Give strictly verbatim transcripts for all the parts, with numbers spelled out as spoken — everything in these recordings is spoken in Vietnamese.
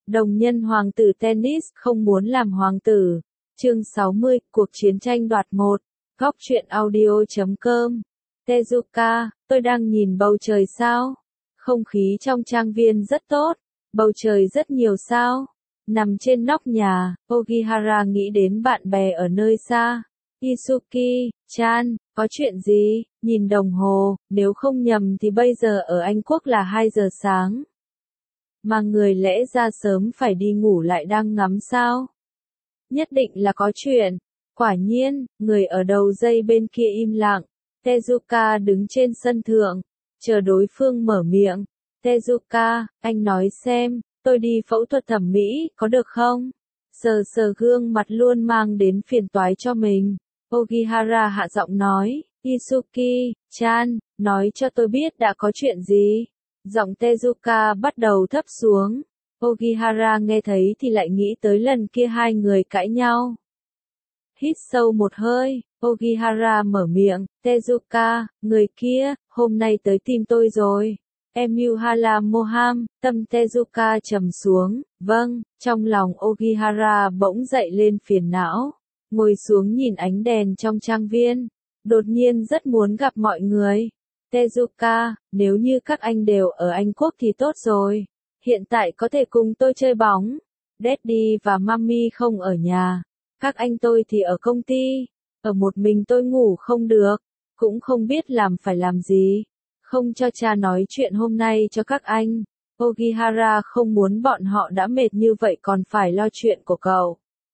Đồng nhân hoàng tử tennis không muốn làm hoàng tử. Chương sáu mươi, cuộc chiến tranh đoạt một. Góc truyện audio chấm com. Tezuka, tôi đang nhìn bầu trời sao? Không khí trong trang viên rất tốt. Bầu trời rất nhiều sao. Nằm trên nóc nhà, Ogihara nghĩ đến bạn bè ở nơi xa. Isuki-chan, có chuyện gì? Nhìn đồng hồ, nếu không nhầm thì bây giờ ở Anh Quốc là hai giờ sáng. Mà người lẽ ra sớm phải đi ngủ lại đang ngắm sao? Nhất định là có chuyện. Quả nhiên, người ở đầu dây bên kia im lặng. Tezuka đứng trên sân thượng, chờ đối phương mở miệng. Tezuka, anh nói xem, tôi đi phẫu thuật thẩm mỹ, có được không? Sờ sờ gương mặt luôn mang đến phiền toái cho mình. Ogihara hạ giọng nói, Isuki-chan, nói cho tôi biết đã có chuyện gì. Giọng Tezuka bắt đầu thấp xuống. Ogihara nghe thấy thì lại nghĩ tới lần kia hai người cãi nhau. Hít sâu một hơi, Ogihara mở miệng, Tezuka, người kia, hôm nay tới tìm tôi rồi. Emuhala Moham, tâm Tezuka trầm xuống, vâng, trong lòng Ogihara bỗng dậy lên phiền não. Ngồi xuống nhìn ánh đèn trong trang viên. Đột nhiên rất muốn gặp mọi người. Tezuka, nếu như các anh đều ở Anh Quốc thì tốt rồi. Hiện tại có thể cùng tôi chơi bóng. Daddy và Mummy không ở nhà. Các anh tôi thì ở công ty. Ở một mình tôi ngủ không được. Cũng không biết làm phải làm gì. Không cho cha nói chuyện hôm nay cho các anh. Ogihara không muốn bọn họ đã mệt như vậy còn phải lo chuyện của cậu.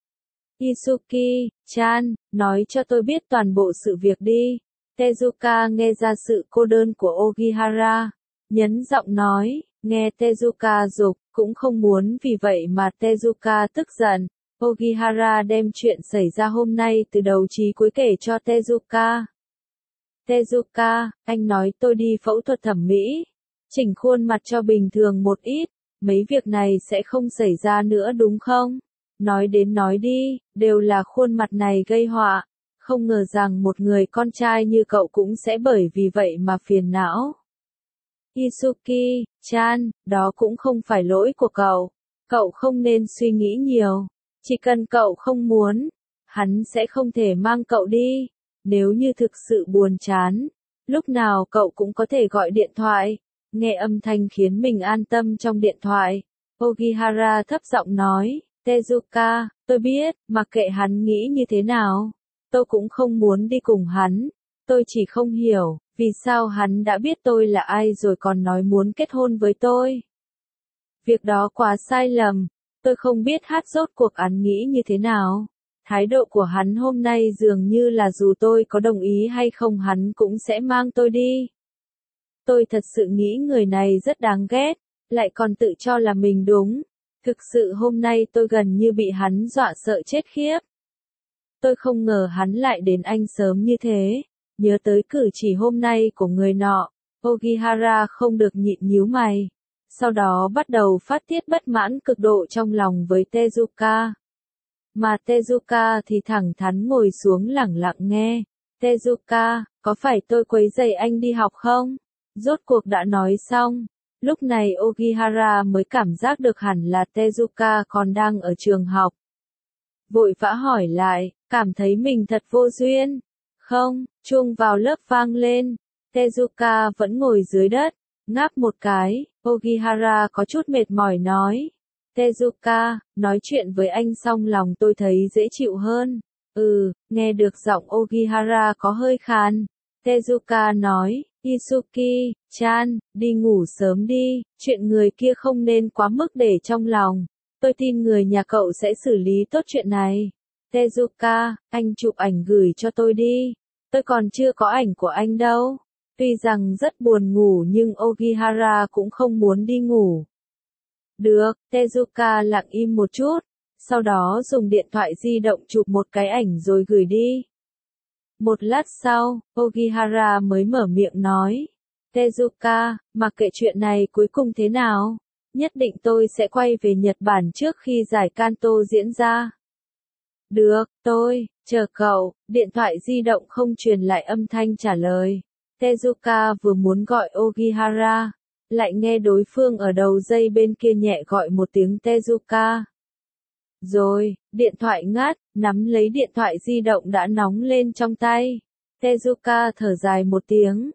Isuki-chan, nói cho tôi biết toàn bộ sự việc đi. Tezuka nghe ra sự cô đơn của Ogihara. Nhấn giọng nói, nghe Tezuka giục, cũng không muốn vì vậy mà Tezuka tức giận. Ogihara đem chuyện xảy ra hôm nay từ đầu chí cuối kể cho Tezuka. Tezuka, anh nói tôi đi phẫu thuật thẩm mỹ. Chỉnh khuôn mặt cho bình thường một ít. Mấy việc này sẽ không xảy ra nữa đúng không? Nói đến nói đi, đều là khuôn mặt này gây họa. Không ngờ rằng một người con trai như cậu cũng sẽ bởi vì vậy mà phiền não. Isuki-chan, đó cũng không phải lỗi của cậu. Cậu không nên suy nghĩ nhiều. Chỉ cần cậu không muốn, hắn sẽ không thể mang cậu đi. Nếu như thực sự buồn chán, lúc nào cậu cũng có thể gọi điện thoại. Nghe âm thanh khiến mình an tâm trong điện thoại. Ogihara thấp giọng nói, Tezuka, tôi biết, mặc kệ hắn nghĩ như thế nào. Tôi cũng không muốn đi cùng hắn. Tôi chỉ không hiểu, vì sao hắn đã biết tôi là ai rồi còn nói muốn kết hôn với tôi. Việc đó quá sai lầm. Tôi không biết hát rốt cuộc hắn nghĩ như thế nào. Thái độ của hắn hôm nay dường như là dù tôi có đồng ý hay không hắn cũng sẽ mang tôi đi. Tôi thật sự nghĩ người này rất đáng ghét, lại còn tự cho là mình đúng. Thực sự hôm nay tôi gần như bị hắn dọa sợ chết khiếp. Tôi không ngờ hắn lại đến Anh sớm như thế. Nhớ tới cử chỉ hôm nay của người nọ, Ogihara không được nhịn nhíu mày. Sau đó bắt đầu phát tiết bất mãn cực độ trong lòng với Tezuka. Mà Tezuka thì thẳng thắn ngồi xuống lẳng lặng nghe. Tezuka, có phải tôi quấy rầy anh đi học không? Rốt cuộc đã nói xong. Lúc này Ogihara mới cảm giác được hẳn là Tezuka còn đang ở trường học. Vội vã hỏi lại, cảm thấy mình thật vô duyên. Không, chuông vào lớp vang lên. Tezuka vẫn ngồi dưới đất, ngáp một cái. Ogihara có chút mệt mỏi nói. Tezuka, nói chuyện với anh xong lòng tôi thấy dễ chịu hơn. Ừ, nghe được giọng Ogihara có hơi khàn. Tezuka nói, Isuki-chan, đi ngủ sớm đi, chuyện người kia không nên quá mức để trong lòng. Tôi tin người nhà cậu sẽ xử lý tốt chuyện này. Tezuka, anh chụp ảnh gửi cho tôi đi. Tôi còn chưa có ảnh của anh đâu. Tuy rằng rất buồn ngủ nhưng Ogihara cũng không muốn đi ngủ. Được, Tezuka lặng im một chút. Sau đó dùng điện thoại di động chụp một cái ảnh rồi gửi đi. Một lát sau, Ogihara mới mở miệng nói. Tezuka, mặc kệ chuyện này cuối cùng thế nào, nhất định tôi sẽ quay về Nhật Bản trước khi giải Kanto diễn ra. Được, tôi, chờ cậu, điện thoại di động không truyền lại âm thanh trả lời. Tezuka vừa muốn gọi Ogihara, lại nghe đối phương ở đầu dây bên kia nhẹ gọi một tiếng Tezuka. Rồi, điện thoại ngắt, nắm lấy điện thoại di động đã nóng lên trong tay. Tezuka thở dài một tiếng.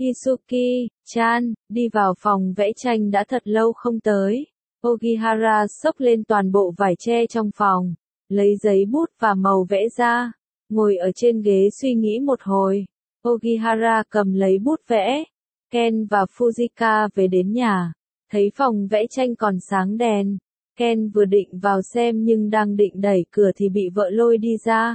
Isuki-chan, đi vào phòng vẽ tranh đã thật lâu không tới. Ogihara xốc lên toàn bộ vải tre trong phòng, lấy giấy bút và màu vẽ ra, ngồi ở trên ghế suy nghĩ một hồi. Ogihara cầm lấy bút vẽ. Ken và Fujika về đến nhà, thấy phòng vẽ tranh còn sáng đèn. Ken vừa định vào xem nhưng đang định đẩy cửa thì bị vợ lôi đi ra.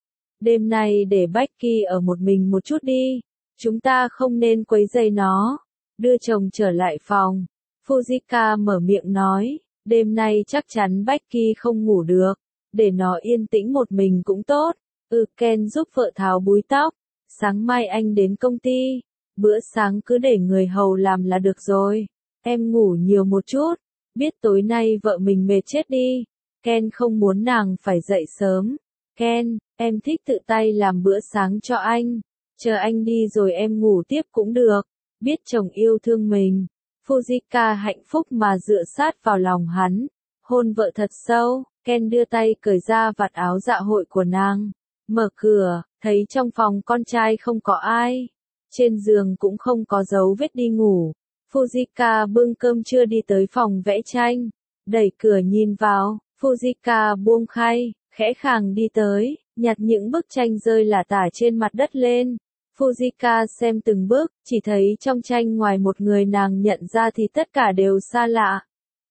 Đêm nay để Becky ở một mình một chút đi, chúng ta không nên quấy rầy nó. Đưa chồng trở lại phòng, Fujika mở miệng nói, đêm nay chắc chắn Becky không ngủ được, để nó yên tĩnh một mình cũng tốt. Ừ, Ken giúp vợ tháo búi tóc, sáng mai anh đến công ty, bữa sáng cứ để người hầu làm là được rồi. Em ngủ nhiều một chút, biết tối nay vợ mình mệt chết đi. Ken không muốn nàng phải dậy sớm. Ken, em thích tự tay làm bữa sáng cho anh, chờ anh đi rồi em ngủ tiếp cũng được. Biết chồng yêu thương mình, Fujika hạnh phúc mà dựa sát vào lòng hắn, hôn vợ thật sâu. Ken đưa tay cởi ra vạt áo dạ hội của nàng, mở cửa, thấy trong phòng con trai không có ai, trên giường cũng không có dấu vết đi ngủ. Fujika bưng cơm trưa đi tới phòng vẽ tranh, đẩy cửa nhìn vào. Fujika buông khay, khẽ khàng đi tới, nhặt những bức tranh rơi lả tả trên mặt đất lên. Fujika xem từng bức, chỉ thấy trong tranh ngoài một người nàng nhận ra thì tất cả đều xa lạ.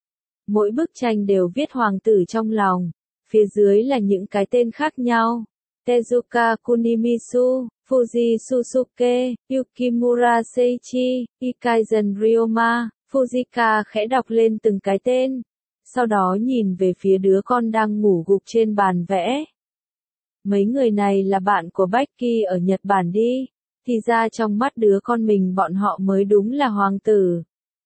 Mỗi bức tranh đều viết hoàng tử trong lòng, phía dưới là những cái tên khác nhau. Tezuka Kunimisu, Fuji Susuke, Yukimura Seiichi, Ikaizen Ryoma. Fujika khẽ đọc lên từng cái tên, sau đó nhìn về phía đứa con đang ngủ gục trên bàn vẽ. Mấy người này là bạn của Becky ở Nhật Bản đi, thì ra trong mắt đứa con mình bọn họ mới đúng là hoàng tử.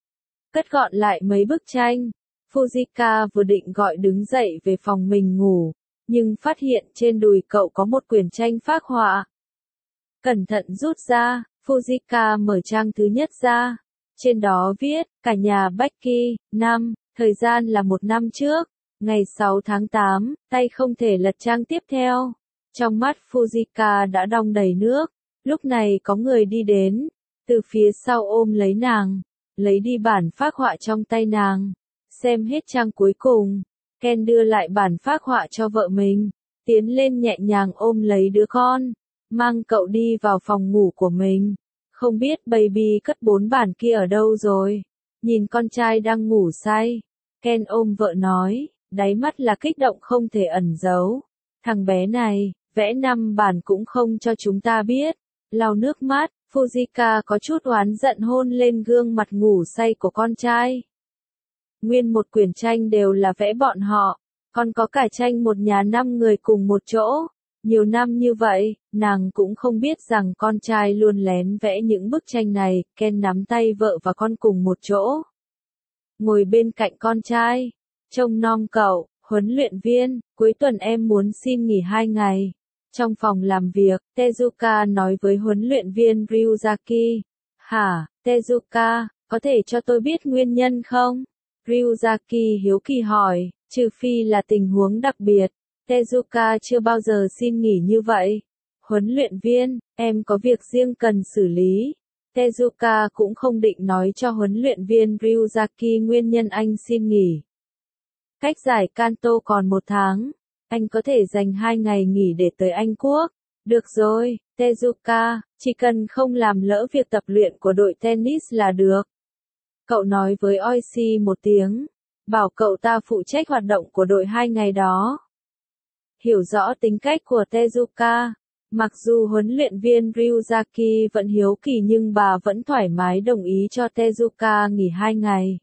Cất gọn lại mấy bức tranh, Fujika vừa định gọi đứng dậy về phòng mình ngủ, nhưng phát hiện trên đùi cậu có một quyển tranh phác họa. Cẩn thận rút ra, Fujika mở trang thứ nhất ra. Trên đó viết, cả nhà Becky, năm, thời gian là một năm trước, ngày sáu tháng tám, tay không thể lật trang tiếp theo. Trong mắt Fujika đã đong đầy nước, lúc này có người đi đến, từ phía sau ôm lấy nàng, lấy đi bản phác họa trong tay nàng. Xem hết trang cuối cùng, Ken đưa lại bản phác họa cho vợ mình, tiến lên nhẹ nhàng ôm lấy đứa con, mang cậu đi vào phòng ngủ của mình. Không biết baby cất bốn bản kia ở đâu rồi. Nhìn con trai đang ngủ say, Ken ôm vợ nói, đáy mắt là kích động không thể ẩn giấu. Thằng bé này, vẽ năm bản cũng không cho chúng ta biết. Lau nước mắt, Fujika có chút oán giận hôn lên gương mặt ngủ say của con trai. Nguyên một quyển tranh đều là vẽ bọn họ, còn có cả tranh một nhà năm người cùng một chỗ. Nhiều năm như vậy, nàng cũng không biết rằng con trai luôn lén vẽ những bức tranh này. Ken nắm tay vợ và con cùng một chỗ, ngồi bên cạnh con trai, trông nom cậu. Huấn luyện viên, cuối tuần em muốn xin nghỉ hai ngày. Trong phòng làm việc, Tezuka nói với huấn luyện viên Ryuzaki. Hả, Tezuka, có thể cho tôi biết nguyên nhân không? Ryuzaki hiếu kỳ hỏi, trừ phi là tình huống đặc biệt. Tezuka chưa bao giờ xin nghỉ như vậy. Huấn luyện viên, em có việc riêng cần xử lý. Tezuka cũng không định nói cho huấn luyện viên Ryuzaki nguyên nhân anh xin nghỉ. Cách giải Kanto còn một tháng, anh có thể dành hai ngày nghỉ để tới Anh Quốc. Được rồi, Tezuka, chỉ cần không làm lỡ việc tập luyện của đội tennis là được. Cậu nói với Oishi một tiếng, bảo cậu ta phụ trách hoạt động của đội hai ngày đó. Hiểu rõ tính cách của Tezuka, mặc dù huấn luyện viên Ryuzaki vẫn hiếu kỳ nhưng bà vẫn thoải mái đồng ý cho Tezuka nghỉ hai ngày.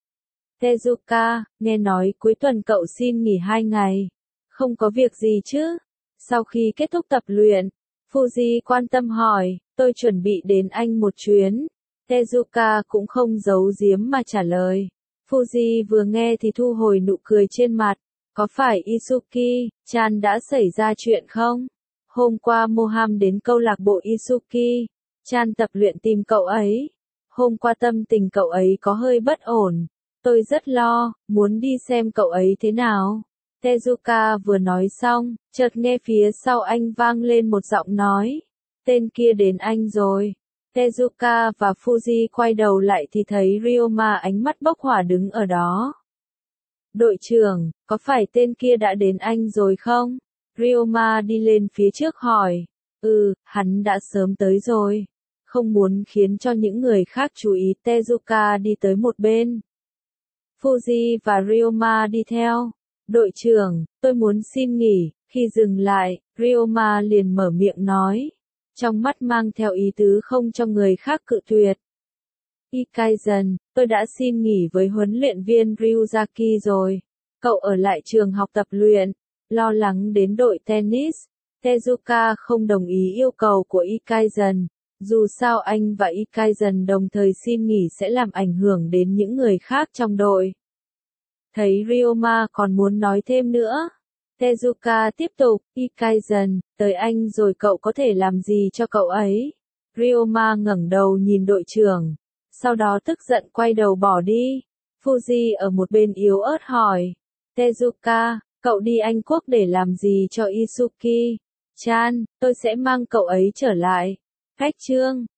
Tezuka, nghe nói cuối tuần cậu xin nghỉ hai ngày. Không có việc gì chứ? Sau khi kết thúc tập luyện, Fuji quan tâm hỏi, tôi chuẩn bị đến Anh một chuyến. Tezuka cũng không giấu giếm mà trả lời. Fuji vừa nghe thì thu hồi nụ cười trên mặt. Có phải Isuki-chan đã xảy ra chuyện không? Hôm qua Moham đến câu lạc bộ Isuki-chan tập luyện tìm cậu ấy. Hôm qua tâm tình cậu ấy có hơi bất ổn. Tôi rất lo, muốn đi xem cậu ấy thế nào. Tezuka vừa nói xong, chợt nghe phía sau anh vang lên một giọng nói. Tên kia đến anh rồi. Tezuka và Fuji quay đầu lại thì thấy Ryoma ánh mắt bốc hỏa đứng ở đó. Đội trưởng, có phải tên kia đã đến anh rồi không? Ryoma đi lên phía trước hỏi. Ừ, hắn đã sớm tới rồi. Không muốn khiến cho những người khác chú ý, Tezuka đi tới một bên. Fuji và Ryoma đi theo. Đội trưởng, tôi muốn xin nghỉ. Khi dừng lại, Ryoma liền mở miệng nói. Trong mắt mang theo ý tứ không cho người khác cự tuyệt. Ikaizen, tôi đã xin nghỉ với huấn luyện viên Ryuzaki rồi. Cậu ở lại trường học tập luyện. Lo lắng đến đội tennis. Tezuka không đồng ý yêu cầu của Ikaizen. Dù sao anh và Ikaizen đồng thời xin nghỉ sẽ làm ảnh hưởng đến những người khác trong đội. Thấy Ryoma còn muốn nói thêm nữa. Tezuka tiếp tục, Ikaizen, tới anh rồi cậu có thể làm gì cho cậu ấy? Ryoma ngẩng đầu nhìn đội trưởng. Sau đó tức giận quay đầu bỏ đi. Fuji ở một bên yếu ớt hỏi. Tezuka, cậu đi Anh Quốc để làm gì cho Isuki? Chan, tôi sẽ mang cậu ấy trở lại. Khách chương